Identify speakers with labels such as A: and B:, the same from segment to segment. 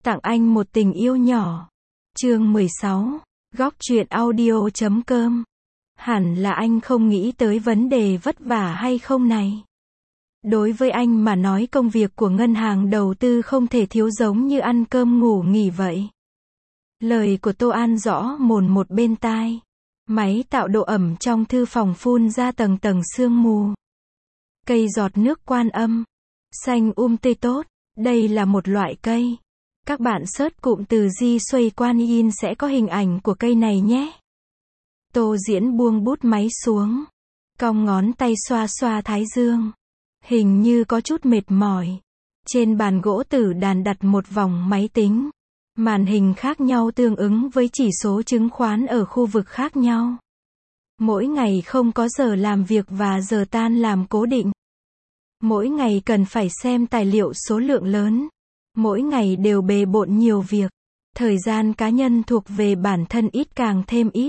A: Tặng anh một tình yêu nhỏ. Chương 16. Góc truyện audio.com. Hẳn là anh không nghĩ tới vấn đề vất vả hay không này. Đối với anh mà nói, công việc của ngân hàng đầu tư không thể thiếu, giống như ăn cơm ngủ nghỉ vậy. Lời của Tô An rõ mồn một bên tai. Máy tạo độ ẩm trong thư phòng phun ra tầng tầng sương mù. Cây giọt nước Quan Âm. Xanh tươi tốt. Đây là một loại cây. Các bạn search cụm từ Di Xuây Quan Yin sẽ có hình ảnh của cây này nhé. Tô Diễn buông bút máy xuống. Cong ngón tay xoa xoa thái dương. Hình như có chút mệt mỏi. Trên bàn gỗ tử đàn đặt một vòng máy tính. Màn hình khác nhau tương ứng với chỉ số chứng khoán ở khu vực khác nhau. Mỗi ngày không có giờ làm việc và giờ tan làm cố định. Mỗi ngày cần phải xem tài liệu số lượng lớn. Mỗi ngày đều bề bộn nhiều việc. Thời gian cá nhân thuộc về bản thân ít càng thêm ít.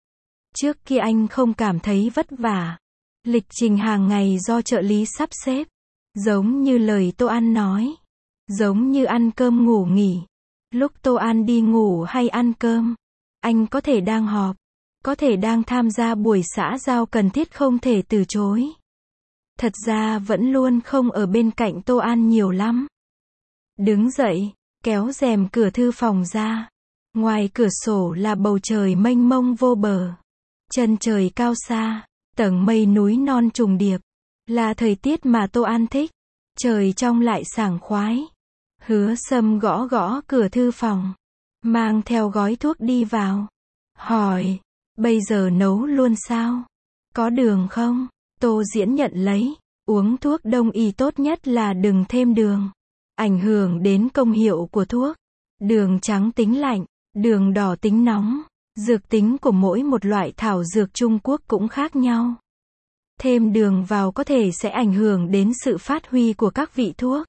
A: Trước kia anh không cảm thấy vất vả. Lịch trình hàng ngày do trợ lý sắp xếp. Giống như lời Tô An nói. Giống như ăn cơm ngủ nghỉ. Lúc Tô An đi ngủ hay ăn cơm, anh có thể đang họp, có thể đang tham gia buổi xã giao cần thiết không thể từ chối. Thật ra vẫn luôn không ở bên cạnh Tô An nhiều lắm. Đứng dậy, kéo rèm cửa thư phòng ra. Ngoài cửa sổ là bầu trời mênh mông vô bờ. Chân trời cao xa, tầng mây núi non trùng điệp. Là thời tiết mà Tô An thích. Trời trong lại sảng khoái. Hứa Sâm gõ gõ cửa thư phòng. Mang theo gói thuốc đi vào. Hỏi, bây giờ nấu luôn sao? Có đường không? Tô Diễn nhận lấy. Uống thuốc đông y tốt nhất là đừng thêm đường. Ảnh hưởng đến công hiệu của thuốc. Đường trắng tính lạnh, đường đỏ tính nóng. Dược tính của mỗi một loại thảo dược Trung Quốc cũng khác nhau. Thêm đường vào có thể sẽ ảnh hưởng đến sự phát huy của các vị thuốc.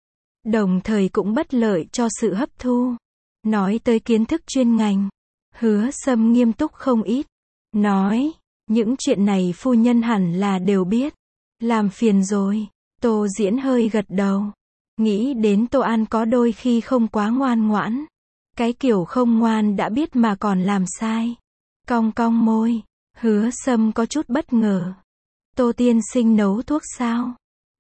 A: Đồng thời cũng bất lợi cho sự hấp thu. Nói tới kiến thức chuyên ngành, Hứa Sâm nghiêm túc không ít. Nói, những chuyện này phu nhân hẳn là đều biết. Làm phiền rồi. Tô Diễn hơi gật đầu. Nghĩ đến Tô An có đôi khi không quá ngoan ngoãn. Cái kiểu không ngoan đã biết mà còn làm sai. Cong cong môi. Hứa Sâm có chút bất ngờ. Tô tiên sinh nấu thuốc sao?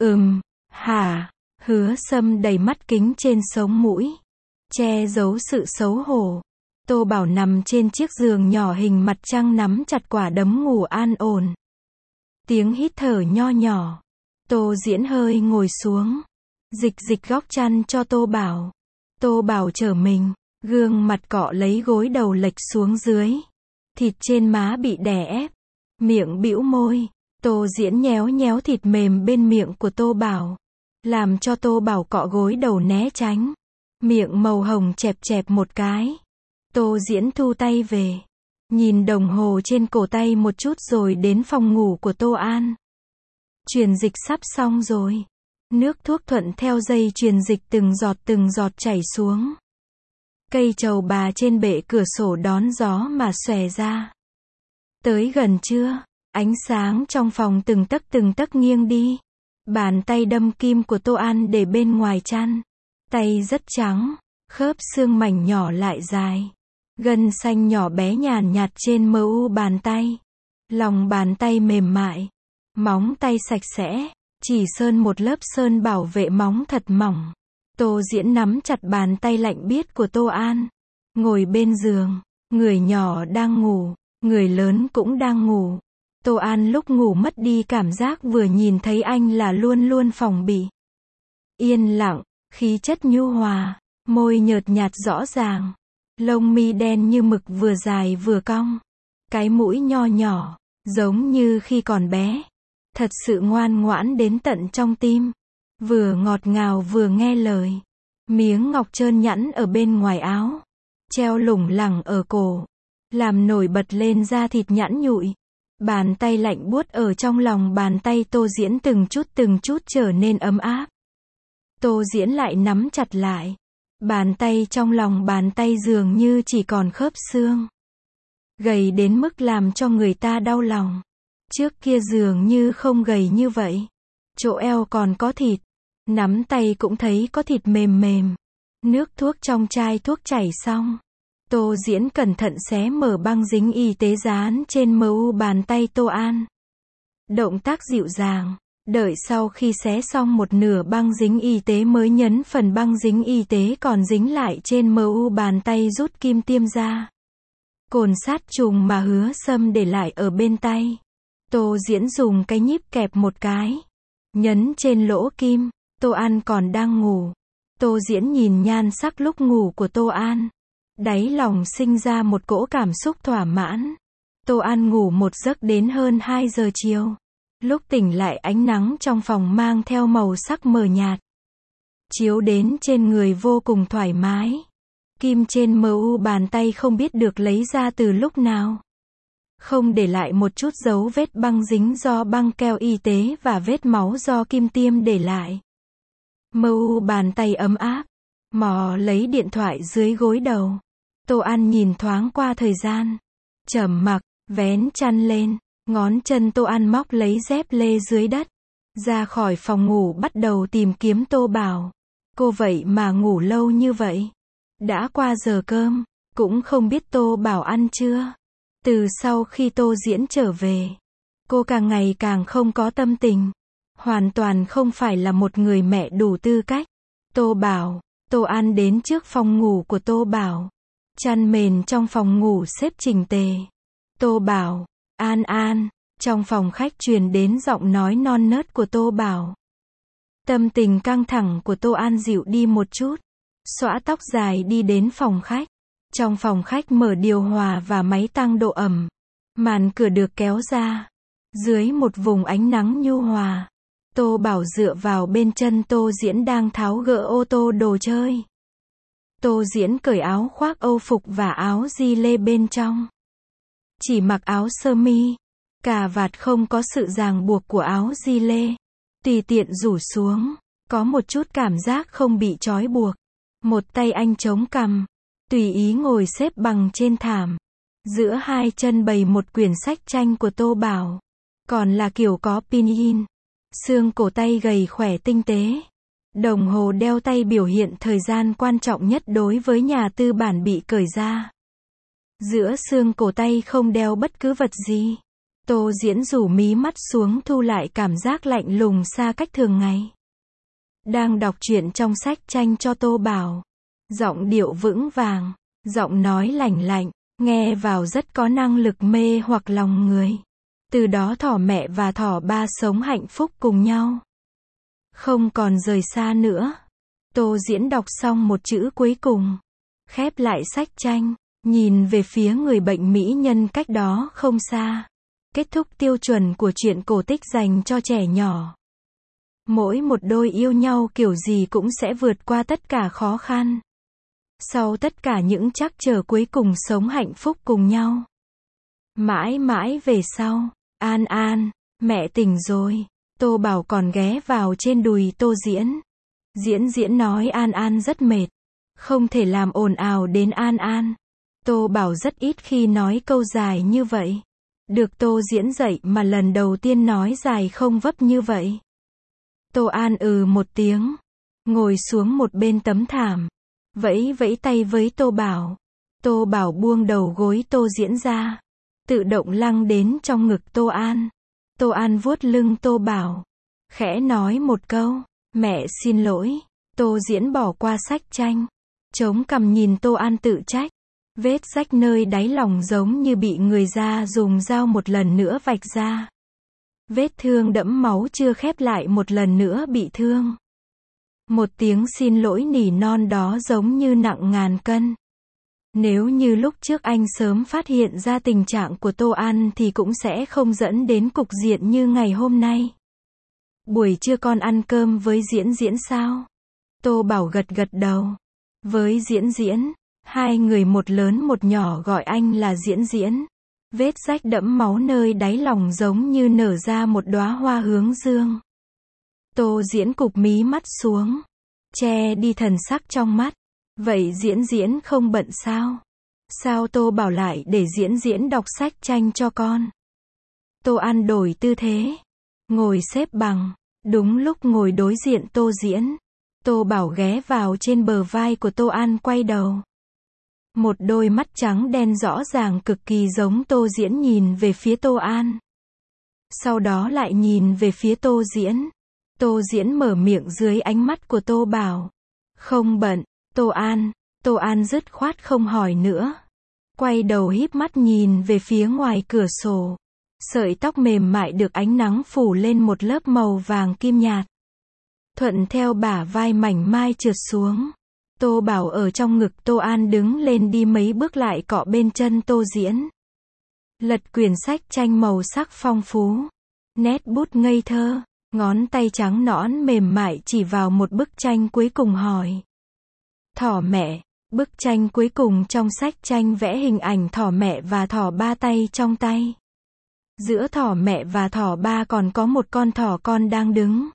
A: Hả? Hứa Sâm đầy mắt kính trên sống mũi. Che giấu sự xấu hổ. Tô Bảo nằm trên chiếc giường nhỏ hình mặt trăng nắm chặt quả đấm ngủ an ổn. Tiếng hít thở nho nhỏ. Tô Diễn hơi ngồi xuống. Dịch góc chăn cho Tô Bảo. Tô Bảo trở mình. Gương mặt cọ lấy gối đầu lệch xuống dưới. Thịt trên má bị đè ép. Miệng bĩu môi. Tô Diễn nhéo nhéo thịt mềm bên miệng của Tô Bảo. Làm cho Tô Bảo cọ gối đầu né tránh. Miệng màu hồng chẹp chẹp một cái. Tô Diễn thu tay về. Nhìn đồng hồ trên cổ tay một chút rồi đến phòng ngủ của Tô An. Truyền dịch sắp xong rồi. Nước thuốc thuận theo dây truyền dịch từng giọt chảy xuống. Cây trầu bà trên bệ cửa sổ đón gió mà xòe ra. Tới gần trưa, ánh sáng trong phòng từng tấc nghiêng đi. Bàn tay đâm kim của Tô An để bên ngoài chăn. Tay rất trắng, khớp xương mảnh nhỏ lại dài. Gân xanh nhỏ bé nhàn nhạt trên mờ u bàn tay. Lòng bàn tay mềm mại. Móng tay sạch sẽ. Chỉ sơn một lớp sơn bảo vệ móng thật mỏng. Tô Diễn nắm chặt bàn tay lạnh biếc của Tô An. Ngồi bên giường. Người nhỏ đang ngủ. Người lớn cũng đang ngủ. Tô An lúc ngủ mất đi cảm giác vừa nhìn thấy anh là luôn luôn phòng bị. Yên lặng, khí chất nhu hòa, môi nhợt nhạt rõ ràng. Lông mi đen như mực vừa dài vừa cong. Cái mũi nho nhỏ, giống như khi còn bé. Thật sự ngoan ngoãn đến tận trong tim. Vừa ngọt ngào vừa nghe lời. Miếng ngọc trơn nhẵn ở bên ngoài áo. Treo lủng lẳng ở cổ. Làm nổi bật lên da thịt nhẵn nhụi. Bàn tay lạnh buốt ở trong lòng bàn tay Tô Diễn từng chút trở nên ấm áp. Tô Diễn lại nắm chặt lại. Bàn tay trong lòng bàn tay dường như chỉ còn khớp xương. Gầy đến mức làm cho người ta đau lòng. Trước kia dường như không gầy như vậy. Chỗ eo còn có thịt. Nắm tay cũng thấy có thịt mềm mềm. Nước thuốc trong chai thuốc chảy xong. Tô Diễn cẩn thận xé mở băng dính y tế dán trên mu bàn tay Tô An. Động tác dịu dàng. Đợi sau khi xé xong một nửa băng dính y tế mới nhấn phần băng dính y tế còn dính lại trên mu bàn tay rút kim tiêm ra. Cồn sát trùng mà Hứa Sâm để lại ở bên tay. Tô Diễn dùng cái nhíp kẹp một cái. Nhấn trên lỗ kim. Tô An còn đang ngủ. Tô Diễn nhìn nhan sắc lúc ngủ của Tô An. Đáy lòng sinh ra một cỗ cảm xúc thỏa mãn. Tô An ngủ một giấc đến hơn 2 giờ chiều. Lúc tỉnh lại ánh nắng trong phòng mang theo màu sắc mờ nhạt. Chiếu đến trên người vô cùng thoải mái. Kim trên mu bàn tay không biết được lấy ra từ lúc nào. Không để lại một chút dấu vết băng dính do băng keo y tế và vết máu do kim tiêm để lại. Mu bàn tay ấm áp. Mò lấy điện thoại dưới gối đầu. Tô An nhìn thoáng qua thời gian. Trầm mặc, vén chăn lên. Ngón chân Tô An móc lấy dép lê dưới đất. Ra khỏi phòng ngủ bắt đầu tìm kiếm Tô Bảo. Cô vậy mà ngủ lâu như vậy. Đã qua giờ cơm. Cũng không biết Tô Bảo ăn chưa. Từ sau khi Tô Diễn trở về. Cô càng ngày càng không có tâm tình. Hoàn toàn không phải là một người mẹ đủ tư cách. Tô Bảo. Tô An đến trước phòng ngủ của Tô Bảo. Chăn mền trong phòng ngủ xếp chỉnh tề. Tô Bảo. An An. Trong phòng khách truyền đến giọng nói non nớt của Tô Bảo. Tâm tình căng thẳng của Tô An dịu đi một chút. Xõa tóc dài đi đến phòng khách. Trong phòng khách mở điều hòa và máy tăng độ ẩm. Màn cửa được kéo ra. Dưới một vùng ánh nắng nhu hòa. Tô Bảo dựa vào bên chân Tô Diễn đang tháo gỡ ô tô đồ chơi. Tô Diễn cởi áo khoác Âu phục và áo gi lê bên trong. Chỉ mặc áo sơ mi. Cà vạt không có sự ràng buộc của áo gi lê. Tùy tiện rủ xuống. Có một chút cảm giác không bị trói buộc. Một tay anh chống cằm. Tùy ý ngồi xếp bằng trên thảm. Giữa hai chân bày một quyển sách tranh của Tô Bảo. Còn là kiểu có pin in. Xương cổ tay gầy khỏe tinh tế. Đồng hồ đeo tay biểu hiện thời gian quan trọng nhất đối với nhà tư bản bị cởi ra. Giữa xương cổ tay không đeo bất cứ vật gì. Tô Diễn rủ mí mắt xuống thu lại cảm giác lạnh lùng xa cách thường ngày. Đang đọc truyện trong sách tranh cho Tô Bảo. Giọng điệu vững vàng, giọng nói lành lạnh, nghe vào rất có năng lực mê hoặc lòng người. Từ đó thỏ mẹ và thỏ ba sống hạnh phúc cùng nhau. Không còn rời xa nữa. Tô Diễn đọc xong một chữ cuối cùng. Khép lại sách tranh, nhìn về phía người bệnh mỹ nhân cách đó không xa. Kết thúc tiêu chuẩn của truyện cổ tích dành cho trẻ nhỏ. Mỗi một đôi yêu nhau kiểu gì cũng sẽ vượt qua tất cả khó khăn. Sau tất cả những trắc trở cuối cùng sống hạnh phúc cùng nhau. Mãi mãi về sau. An An, mẹ tỉnh rồi. Tô Bảo còn ghé vào trên đùi Tô Diễn. Diễn nói An An rất mệt. Không thể làm ồn ào đến An An. Tô Bảo rất ít khi nói câu dài như vậy. Được Tô Diễn dạy mà lần đầu tiên nói dài không vấp như vậy. Tô An một tiếng. Ngồi xuống một bên tấm thảm. Vẫy vẫy tay với Tô Bảo. Tô Bảo buông đầu gối Tô Diễn ra. Tự động lăn đến trong ngực Tô An. Tô An vuốt lưng Tô Bảo. Khẽ nói một câu. Mẹ xin lỗi. Tô Diễn bỏ qua sách tranh. Chống cằm nhìn Tô An tự trách. Vết rách nơi đáy lòng giống như bị người da dùng dao một lần nữa vạch ra. Vết thương đẫm máu chưa khép lại một lần nữa bị thương. Một tiếng xin lỗi nỉ non đó giống như nặng ngàn cân. Nếu như lúc trước anh sớm phát hiện ra tình trạng của Tô An thì cũng sẽ không dẫn đến cục diện như ngày hôm nay. Buổi trưa con ăn cơm với Diễn sao? Tô Bảo gật gật đầu. Với Diễn, hai người một lớn một nhỏ gọi anh là Diễn. Vết rách đẫm máu nơi đáy lòng giống như nở ra một đóa hoa hướng dương. Tô Diễn cụp mí mắt xuống. Che đi thần sắc trong mắt. Vậy Diễn không bận sao? Sao Tô Bảo lại để Diễn đọc sách tranh cho con? Tô An đổi tư thế. Ngồi xếp bằng. Đúng lúc ngồi đối diện Tô Diễn. Tô Bảo ghé vào trên bờ vai của Tô An quay đầu. Một đôi mắt trắng đen rõ ràng cực kỳ giống Tô Diễn nhìn về phía Tô An. Sau đó lại nhìn về phía Tô Diễn. Tô Diễn mở miệng dưới ánh mắt của Tô Bảo. Không bận, Tô An dứt khoát không hỏi nữa. Quay đầu híp mắt nhìn về phía ngoài cửa sổ. Sợi tóc mềm mại được ánh nắng phủ lên một lớp màu vàng kim nhạt. Thuận theo bả vai mảnh mai trượt xuống. Tô Bảo ở trong ngực Tô An đứng lên đi mấy bước lại cọ bên chân Tô Diễn. Lật quyển sách tranh màu sắc phong phú. Nét bút ngây thơ, ngón tay trắng nõn mềm mại chỉ vào một bức tranh cuối cùng hỏi. Thỏ mẹ, bức tranh cuối cùng trong sách tranh vẽ hình ảnh thỏ mẹ và thỏ ba tay trong tay. Giữa thỏ mẹ và thỏ ba còn có một con thỏ con đang đứng.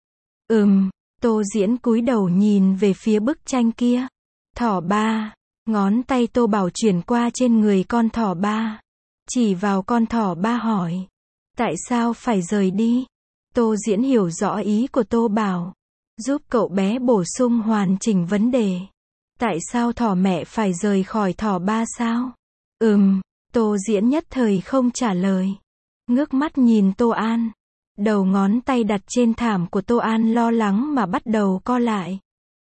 A: Tô Diễn cúi đầu nhìn về phía bức tranh kia. Thỏ ba, ngón tay Tô Bảo chuyển qua trên người con thỏ ba. Chỉ vào con thỏ ba hỏi. Tại sao phải rời đi? Tô Diễn hiểu rõ ý của Tô Bảo. Giúp cậu bé bổ sung hoàn chỉnh vấn đề. Tại sao thỏ mẹ phải rời khỏi thỏ ba sao? Tô Diễn nhất thời không trả lời. Ngước mắt nhìn Tô An. Đầu ngón tay đặt trên thảm của Tô An lo lắng mà bắt đầu co lại.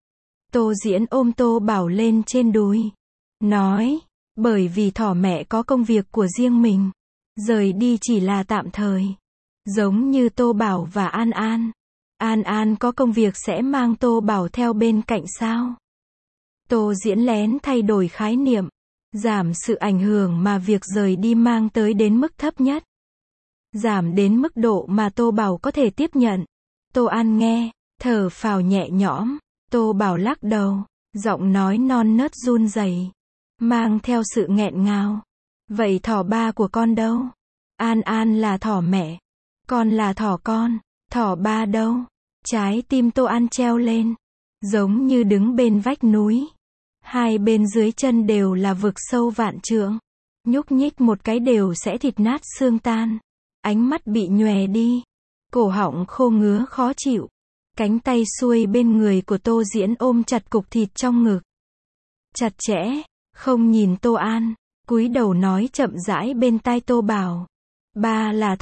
A: Tô Diễn ôm Tô Bảo lên trên đùi. Nói, bởi vì thỏ mẹ có công việc của riêng mình. Rời đi chỉ là tạm thời. Giống như Tô Bảo và An An. An An có công việc sẽ mang Tô Bảo theo bên cạnh sao? Tô Diễn lén thay đổi khái niệm. Giảm sự ảnh hưởng mà việc rời đi mang tới đến mức thấp nhất. Giảm đến mức độ mà Tô Bảo có thể tiếp nhận. Tô An nghe, thở phào nhẹ nhõm. Tô Bảo lắc đầu, giọng nói non nớt run rẩy, mang theo sự nghẹn ngào. Vậy thỏ ba của con đâu? An An là thỏ mẹ, con là thỏ con, thỏ ba đâu? Trái tim Tô An treo lên, giống như đứng bên vách núi. Hai bên dưới chân đều là vực sâu vạn trượng. Nhúc nhích một cái đều sẽ thịt nát xương tan. Ánh mắt bị nhòe đi. Cổ họng khô ngứa khó chịu. Cánh tay xuôi bên người của Tô Diễn ôm chặt cục thịt trong ngực. Chặt chẽ, không nhìn Tô An. Cúi đầu nói chậm rãi bên tai Tô Bảo. Ba là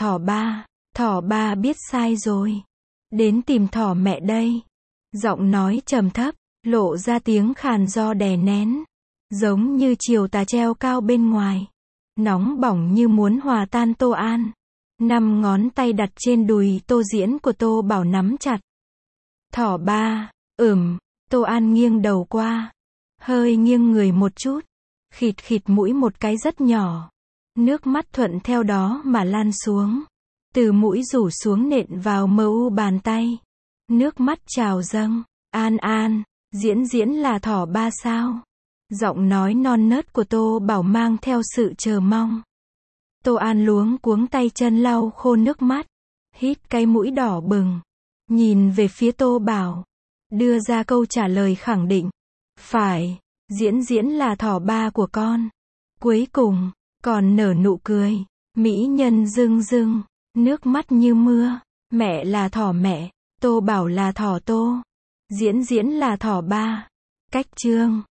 A: thỏ ba biết sai rồi. Đến tìm thỏ mẹ đây. Giọng nói trầm thấp, lộ ra tiếng khàn do đè nén. Giống như chiều tà treo cao bên ngoài. Nóng bỏng như muốn hòa tan Tô An. 5 ngón tay đặt trên đùi Tô Diễn của Tô Bảo nắm chặt. Thỏ ba, Tô An nghiêng đầu qua. Hơi nghiêng người một chút. Khịt khịt mũi một cái rất nhỏ. Nước mắt thuận theo đó mà lan xuống. Từ mũi rủ xuống nện vào mờ u bàn tay. Nước mắt trào dâng. An An, Diễn là thỏ ba sao? Giọng nói non nớt của Tô Bảo mang theo sự chờ mong. Tô An luống cuống tay chân lau khô nước mắt. Hít cái mũi đỏ bừng. Nhìn về phía Tô Bảo. Đưa ra câu trả lời khẳng định. Phải, Diễn là thỏ ba của con. Cuối cùng, còn nở nụ cười. Mỹ nhân rưng rưng. Nước mắt như mưa. Mẹ là thỏ mẹ. Tô Bảo là thỏ Tô. Diễn là thỏ ba. Cách chương